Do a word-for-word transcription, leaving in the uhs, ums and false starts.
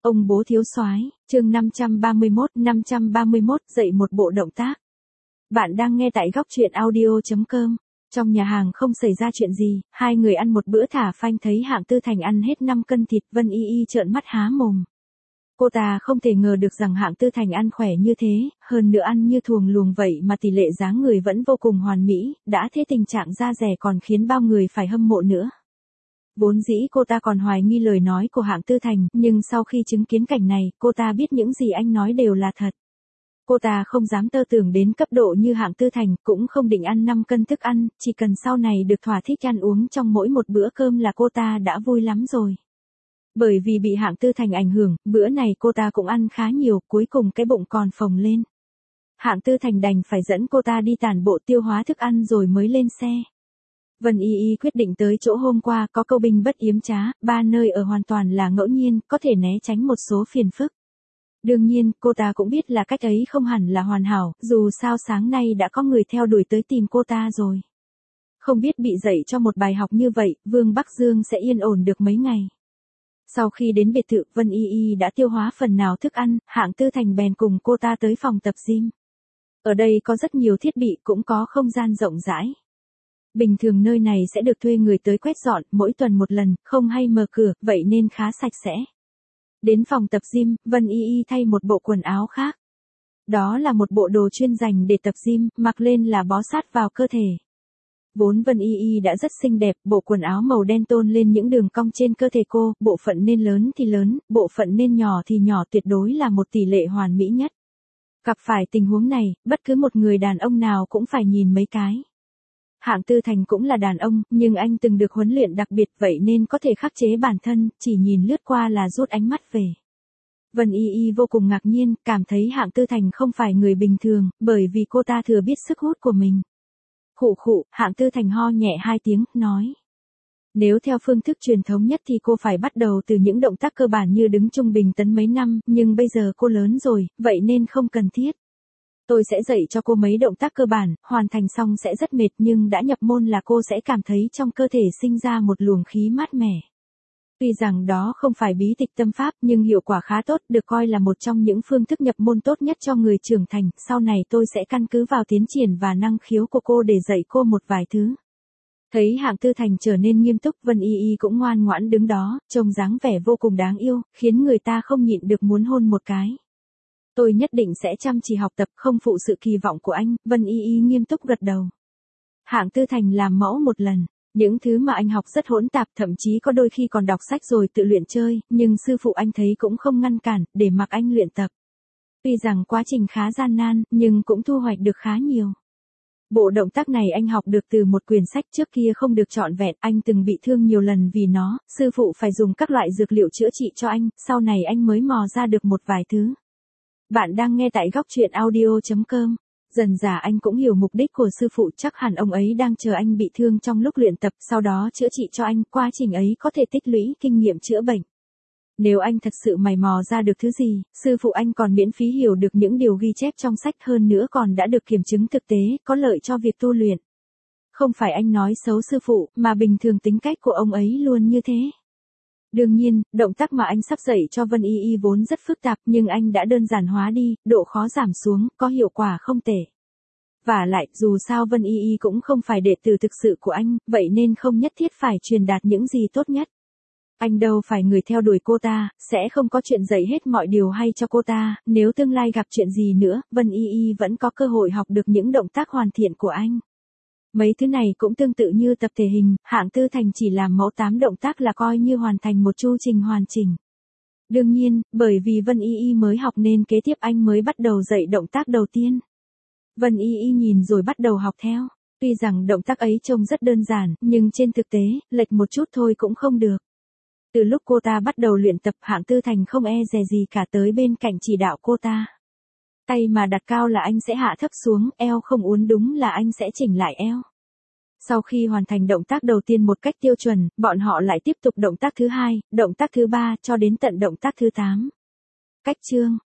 Ông bố thiếu soái, chương năm trăm ba mươi mốt, năm trăm ba mươi mốt, dạy một bộ động tác. Bạn đang nghe tại góc truyện audio chấm com. Trong nhà hàng không xảy ra chuyện gì, hai người ăn một bữa thả phanh thấy Hạng Tư Thành ăn hết năm cân thịt, Vân Y Y trợn mắt há mồm. Cô ta không thể ngờ được rằng Hạng Tư Thành ăn khỏe như thế, hơn nữa ăn như thuồng luồng vậy mà tỷ lệ dáng người vẫn vô cùng hoàn mỹ, đã thế tình trạng da dẻ còn khiến bao người phải hâm mộ nữa. Vốn dĩ cô ta còn hoài nghi lời nói của Hạng Tư Thành, nhưng sau khi chứng kiến cảnh này, cô ta biết những gì anh nói đều là thật. Cô ta không dám tơ tưởng đến cấp độ như Hạng Tư Thành, cũng không định ăn năm cân thức ăn, chỉ cần sau này được thỏa thích ăn uống trong mỗi một bữa cơm là cô ta đã vui lắm rồi. Bởi vì bị Hạng Tư Thành ảnh hưởng, bữa này cô ta cũng ăn khá nhiều, cuối cùng cái bụng còn phồng lên. Hạng Tư Thành đành phải dẫn cô ta đi tản bộ tiêu hóa thức ăn rồi mới lên xe. Vân Y Y quyết định tới chỗ hôm qua có câu binh bất yếm trá, ba nơi ở hoàn toàn là ngẫu nhiên, có thể né tránh một số phiền phức. Đương nhiên, cô ta cũng biết là cách ấy không hẳn là hoàn hảo, dù sao sáng nay đã có người theo đuổi tới tìm cô ta rồi. Không biết bị dạy cho một bài học như vậy, Vương Bắc Dương sẽ yên ổn được mấy ngày. Sau khi đến biệt thự, Vân Y Y đã tiêu hóa phần nào thức ăn, Hạng Tư Thành bèn cùng cô ta tới phòng tập gym. Ở đây có rất nhiều thiết bị, cũng có không gian rộng rãi. Bình thường nơi này sẽ được thuê người tới quét dọn, mỗi tuần một lần, không hay mở cửa, vậy nên khá sạch sẽ. Đến phòng tập gym, Vân Y Y thay một bộ quần áo khác. Đó là một bộ đồ chuyên dành để tập gym, mặc lên là bó sát vào cơ thể. Vốn Vân Y Y đã rất xinh đẹp, bộ quần áo màu đen tôn lên những đường cong trên cơ thể cô, bộ phận nên lớn thì lớn, bộ phận nên nhỏ thì nhỏ, tuyệt đối là một tỷ lệ hoàn mỹ nhất. Gặp phải tình huống này, bất cứ một người đàn ông nào cũng phải nhìn mấy cái. Hạng Tư Thành cũng là đàn ông, nhưng anh từng được huấn luyện đặc biệt vậy nên có thể khắc chế bản thân, chỉ nhìn lướt qua là rút ánh mắt về. Vân Y Y vô cùng ngạc nhiên, cảm thấy Hạng Tư Thành không phải người bình thường, bởi vì cô ta thừa biết sức hút của mình. Khụ khụ, Hạng Tư Thành ho nhẹ hai tiếng, nói. Nếu theo phương thức truyền thống nhất thì cô phải bắt đầu từ những động tác cơ bản như đứng trung bình tấn mấy năm, nhưng bây giờ cô lớn rồi, vậy nên không cần thiết. Tôi sẽ dạy cho cô mấy động tác cơ bản, hoàn thành xong sẽ rất mệt nhưng đã nhập môn là cô sẽ cảm thấy trong cơ thể sinh ra một luồng khí mát mẻ. Tuy rằng đó không phải bí tịch tâm pháp nhưng hiệu quả khá tốt, được coi là một trong những phương thức nhập môn tốt nhất cho người trưởng thành, sau này tôi sẽ căn cứ vào tiến triển và năng khiếu của cô để dạy cô một vài thứ. Thấy Hạng Tư Thành trở nên nghiêm túc, Vân Y Y cũng ngoan ngoãn đứng đó, trông dáng vẻ vô cùng đáng yêu, khiến người ta không nhịn được muốn hôn một cái. Tôi nhất định sẽ chăm chỉ học tập, không phụ sự kỳ vọng của anh, Vân Y Y nghiêm túc gật đầu. Hạng Tư Thành làm mẫu một lần, những thứ mà anh học rất hỗn tạp, thậm chí có đôi khi còn đọc sách rồi tự luyện chơi, nhưng sư phụ anh thấy cũng không ngăn cản, để mặc anh luyện tập. Tuy rằng quá trình khá gian nan, nhưng cũng thu hoạch được khá nhiều. Bộ động tác này anh học được từ một quyển sách, trước kia không được trọn vẹn, anh từng bị thương nhiều lần vì nó, sư phụ phải dùng các loại dược liệu chữa trị cho anh, sau này anh mới mò ra được một vài thứ. Bạn đang nghe tại góc truyện audio chấm com. Dần dà anh cũng hiểu mục đích của sư phụ, chắc hẳn ông ấy đang chờ anh bị thương trong lúc luyện tập, sau đó chữa trị cho anh, quá trình ấy có thể tích lũy kinh nghiệm chữa bệnh. Nếu anh thật sự mày mò ra được thứ gì, sư phụ anh còn miễn phí hiểu được những điều ghi chép trong sách, hơn nữa còn đã được kiểm chứng thực tế, có lợi cho việc tu luyện. Không phải anh nói xấu sư phụ, mà bình thường tính cách của ông ấy luôn như thế. Đương nhiên, động tác mà anh sắp dạy cho Vân Y Y vốn rất phức tạp nhưng anh đã đơn giản hóa đi, độ khó giảm xuống, có hiệu quả không tệ. Vả lại, dù sao Vân Y Y cũng không phải đệ tử thực sự của anh, vậy nên không nhất thiết phải truyền đạt những gì tốt nhất. Anh đâu phải người theo đuổi cô ta, sẽ không có chuyện dạy hết mọi điều hay cho cô ta, nếu tương lai gặp chuyện gì nữa, Vân Y Y vẫn có cơ hội học được những động tác hoàn thiện của anh. Mấy thứ này cũng tương tự như tập thể hình, Hạng Tư Thành chỉ làm mẫu tám động tác là coi như hoàn thành một chu trình hoàn chỉnh. Đương nhiên, bởi vì Vân Y Y mới học nên kế tiếp anh mới bắt đầu dạy động tác đầu tiên. Vân Y Y nhìn rồi bắt đầu học theo. Tuy rằng động tác ấy trông rất đơn giản, nhưng trên thực tế, lệch một chút thôi cũng không được. Từ lúc cô ta bắt đầu luyện tập, Hạng Tư Thành không e dè gì cả, tới bên cạnh chỉ đạo cô ta. Tay mà đặt cao là anh sẽ hạ thấp xuống, eo không uốn đúng là anh sẽ chỉnh lại eo. Sau khi hoàn thành động tác đầu tiên một cách tiêu chuẩn, bọn họ lại tiếp tục động tác thứ hai, động tác thứ ba, cho đến tận động tác thứ tám. Cách chương,